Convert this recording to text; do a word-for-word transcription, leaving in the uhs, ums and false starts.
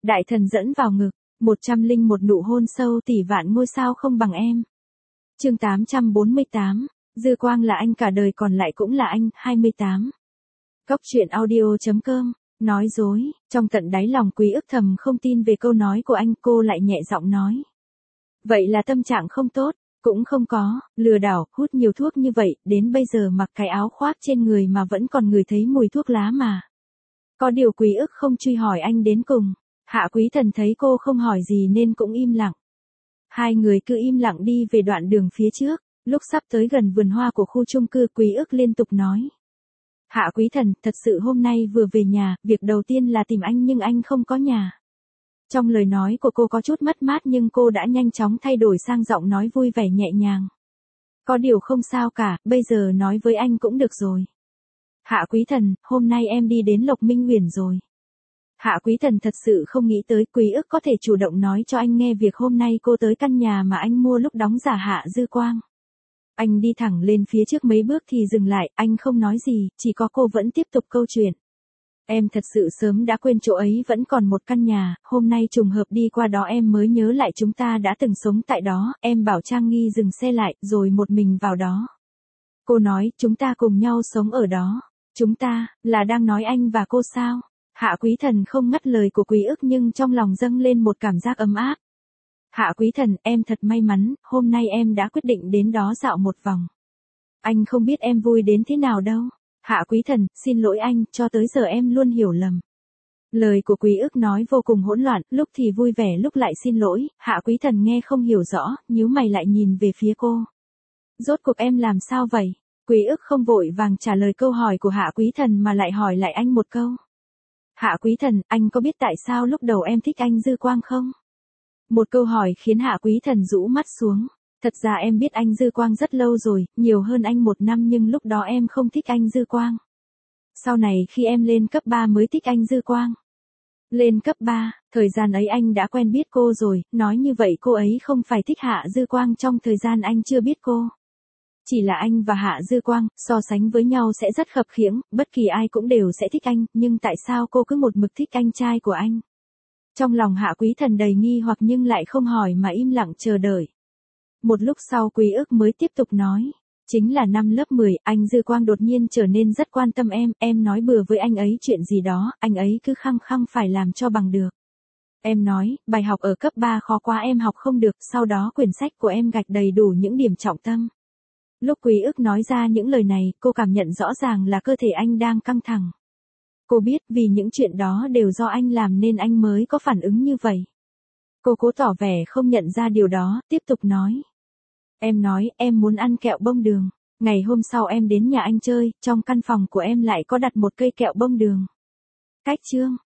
Đại thần dẫn vào ngực, một trăm linh một nụ hôn sâu tỷ vạn ngôi sao không bằng em. Chương tám trăm bốn mươi tám, Dư Quang là anh cả đời còn lại cũng là anh, hai mươi tám. Cốc truyện audio chấm com, nói dối, trong tận đáy lòng Quý Ức thầm không tin về câu nói của anh, cô lại nhẹ giọng nói. Vậy là tâm trạng không tốt, cũng không có, lừa đảo, hút nhiều thuốc như vậy, đến bây giờ mặc cái áo khoác trên người mà vẫn còn ngửi thấy mùi thuốc lá mà. Có điều Quý Ức không truy hỏi anh đến cùng. Hạ Quý Thần thấy cô không hỏi gì nên cũng im lặng. Hai người cứ im lặng đi về đoạn đường phía trước, lúc sắp tới gần vườn hoa của khu chung cư Quý Ức liên tục nói. Hạ Quý Thần, thật sự hôm nay vừa về nhà, việc đầu tiên là tìm anh nhưng anh không có nhà. Trong lời nói của cô có chút mất mát nhưng cô đã nhanh chóng thay đổi sang giọng nói vui vẻ nhẹ nhàng. Có điều không sao cả, bây giờ nói với anh cũng được rồi. Hạ Quý Thần, hôm nay em đi đến Lộc Minh Uyển rồi. Hạ Quý Thần thật sự không nghĩ tới Quý Ức có thể chủ động nói cho anh nghe việc hôm nay cô tới căn nhà mà anh mua lúc đóng giả Hạ Dư Quang. Anh đi thẳng lên phía trước mấy bước thì dừng lại, anh không nói gì, chỉ có cô vẫn tiếp tục câu chuyện. Em thật sự sớm đã quên chỗ ấy vẫn còn một căn nhà, hôm nay trùng hợp đi qua đó em mới nhớ lại chúng ta đã từng sống tại đó, em bảo Trang Nghi dừng xe lại, rồi một mình vào đó. Cô nói, chúng ta cùng nhau sống ở đó. Chúng ta, là đang nói anh và cô sao? Hạ Quý Thần không ngắt lời của Quý Ức nhưng trong lòng dâng lên một cảm giác ấm áp. Hạ Quý Thần, em thật may mắn, hôm nay em đã quyết định đến đó dạo một vòng. Anh không biết em vui đến thế nào đâu. Hạ Quý Thần, xin lỗi anh, cho tới giờ em luôn hiểu lầm. Lời của Quý Ức nói vô cùng hỗn loạn, lúc thì vui vẻ lúc lại xin lỗi, Hạ Quý Thần nghe không hiểu rõ, nhíu mày lại nhìn về phía cô. Rốt cuộc em làm sao vậy? Quý Ức không vội vàng trả lời câu hỏi của Hạ Quý Thần mà lại hỏi lại anh một câu. Hạ Quý Thần, anh có biết tại sao lúc đầu em thích anh Dư Quang không? Một câu hỏi khiến Hạ Quý Thần rũ mắt xuống. Thật ra em biết anh Dư Quang rất lâu rồi, nhiều hơn anh một năm nhưng lúc đó em không thích anh Dư Quang. Sau này khi em lên cấp ba mới thích anh Dư Quang. Lên cấp ba, thời gian ấy anh đã quen biết cô rồi, nói như vậy cô ấy không phải thích Hạ Dư Quang trong thời gian anh chưa biết cô. Chỉ là anh và Hạ Dư Quang, so sánh với nhau sẽ rất khập khiễng, bất kỳ ai cũng đều sẽ thích anh, nhưng tại sao cô cứ một mực thích anh trai của anh? Trong lòng Hạ Quý Thần đầy nghi hoặc nhưng lại không hỏi mà im lặng chờ đợi. Một lúc sau Quý Ức mới tiếp tục nói. Chính là năm lớp mười, anh Dư Quang đột nhiên trở nên rất quan tâm em, em nói bừa với anh ấy chuyện gì đó, anh ấy cứ khăng khăng phải làm cho bằng được. Em nói, bài học ở cấp ba khó quá em học không được, sau đó quyển sách của em gạch đầy đủ những điểm trọng tâm. Lúc Quý Ức nói ra những lời này, cô cảm nhận rõ ràng là cơ thể anh đang căng thẳng. Cô biết vì những chuyện đó đều do anh làm nên anh mới có phản ứng như vậy. Cô cố tỏ vẻ không nhận ra điều đó, tiếp tục nói. Em nói, em muốn ăn kẹo bông đường. Ngày hôm sau em đến nhà anh chơi, trong căn phòng của em lại có đặt một cây kẹo bông đường. Cách chương